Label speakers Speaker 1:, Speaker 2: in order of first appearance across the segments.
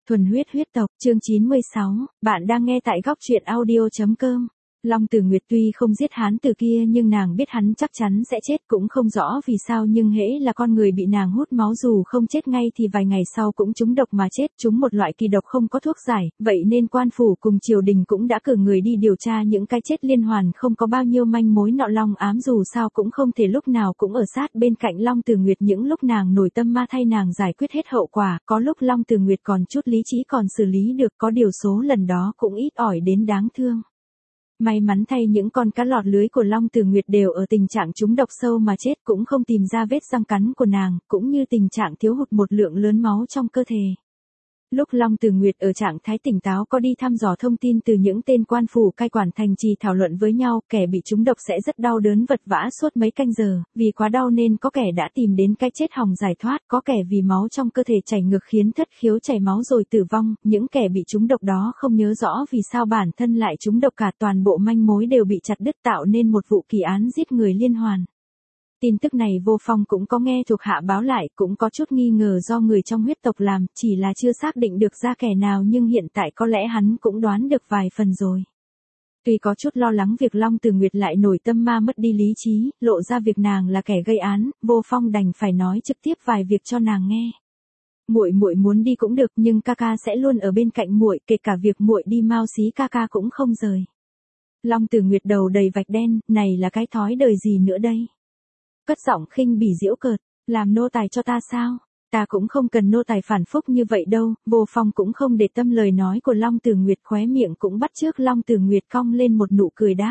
Speaker 1: Thuần huyết huyết tộc, chương 96, bạn đang nghe tại góc truyện audio.com. Long Tử Nguyệt tuy không giết hán tử kia nhưng nàng biết hắn chắc chắn sẽ chết, cũng không rõ vì sao nhưng hễ là con người bị nàng hút máu dù không chết ngay thì vài ngày sau cũng trúng độc mà chết, trúng một loại kỳ độc không có thuốc giải, vậy nên quan phủ cùng triều đình cũng đã cử người đi điều tra những cái chết liên hoàn, không có bao nhiêu manh mối nọ. Long ám dù sao cũng không thể lúc nào cũng ở sát bên cạnh Long Tử Nguyệt, những lúc nàng nổi tâm ma thay nàng giải quyết hết hậu quả, có lúc Long Tử Nguyệt còn chút lý trí còn xử lý được, có điều số lần đó cũng ít ỏi đến đáng thương. May mắn thay những con cá lọt lưới của Long Tử Nguyệt đều ở tình trạng trúng độc sâu mà chết, cũng không tìm ra vết răng cắn của nàng, cũng như tình trạng thiếu hụt một lượng lớn máu trong cơ thể. Lúc Long Tử Nguyệt ở trạng thái tỉnh táo có đi thăm dò thông tin từ những tên quan phủ cai quản thành trì thảo luận với nhau, kẻ bị trúng độc sẽ rất đau đớn vật vã suốt mấy canh giờ, vì quá đau nên có kẻ đã tìm đến cái chết hòng giải thoát, có kẻ vì máu trong cơ thể chảy ngược khiến thất khiếu chảy máu rồi tử vong, những kẻ bị trúng độc đó không nhớ rõ vì sao bản thân lại trúng độc cả, toàn bộ manh mối đều bị chặt đứt tạo nên một vụ kỳ án giết người liên hoàn. Tin tức này Vô Phong cũng có nghe thuộc hạ báo lại, cũng có chút nghi ngờ do người trong huyết tộc làm, chỉ là chưa xác định được ra kẻ nào nhưng hiện tại có lẽ hắn cũng đoán được vài phần rồi. Tuy có chút lo lắng việc Long Tử Nguyệt lại nổi tâm ma mất đi lý trí, lộ ra việc nàng là kẻ gây án, Vô Phong đành phải nói trực tiếp vài việc cho nàng nghe. Muội muốn đi cũng được nhưng ca sẽ luôn ở bên cạnh muội, kể cả việc muội đi Mao Xí ca cũng không rời. Long Tử Nguyệt đầu đầy vạch đen, này là cái thói đời gì nữa đây? Cất giọng khinh bỉ giễu cợt, làm nô tài cho ta sao? Ta cũng không cần nô tài phản phúc như vậy đâu. Vô Phong cũng không để tâm lời nói của Long Tử Nguyệt, khóe miệng cũng bắt chước Long Tử Nguyệt cong lên một nụ cười đáp.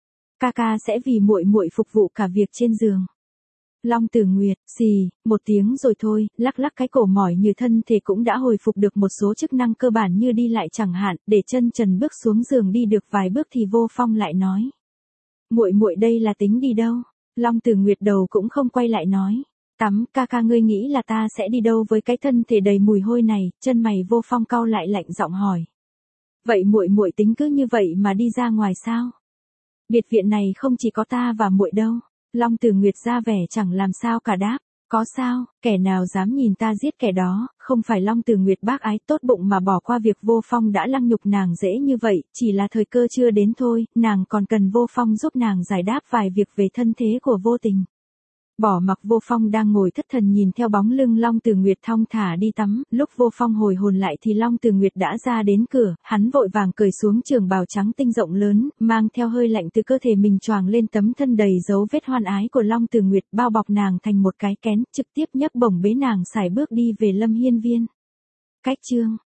Speaker 1: Ca sẽ vì muội phục vụ cả việc trên giường. Long Tử Nguyệt, xì, một tiếng rồi thôi, lắc cái cổ mỏi như thân thể cũng đã hồi phục được một số chức năng cơ bản như đi lại chẳng hạn, để chân trần bước xuống giường đi được vài bước thì Vô Phong lại nói. Muội đây là tính đi đâu? Long Tử Nguyệt đầu cũng không quay lại nói. Tắm, ca ngươi nghĩ là ta sẽ đi đâu với cái thân thể đầy mùi hôi này? Chân mày Vô Phong cau lại lạnh giọng hỏi. Vậy muội tính cứ như vậy mà đi ra ngoài sao? Biệt viện này không chỉ có ta và muội đâu. Long Tử Nguyệt ra vẻ chẳng làm sao cả đáp. Có sao, kẻ nào dám nhìn ta giết kẻ đó, không phải Long Tử Nguyệt bác ái tốt bụng mà bỏ qua việc Vô Phong đã lăng nhục nàng dễ như vậy, chỉ là thời cơ chưa đến thôi, nàng còn cần Vô Phong giúp nàng giải đáp vài việc về thân thế của Vô Tình. Bỏ mặc Vô Phong đang ngồi thất thần nhìn theo bóng lưng Long Tử Nguyệt thong thả đi tắm, lúc Vô Phong hồi hồn lại thì Long Tử Nguyệt đã ra đến cửa, hắn vội vàng cởi xuống trường bào trắng tinh rộng lớn, mang theo hơi lạnh từ cơ thể mình choàng lên tấm thân đầy dấu vết hoan ái của Long Tử Nguyệt, bao bọc nàng thành một cái kén, trực tiếp nhấc bổng bế nàng sải bước đi về Lâm Hiên Viên. Cách chương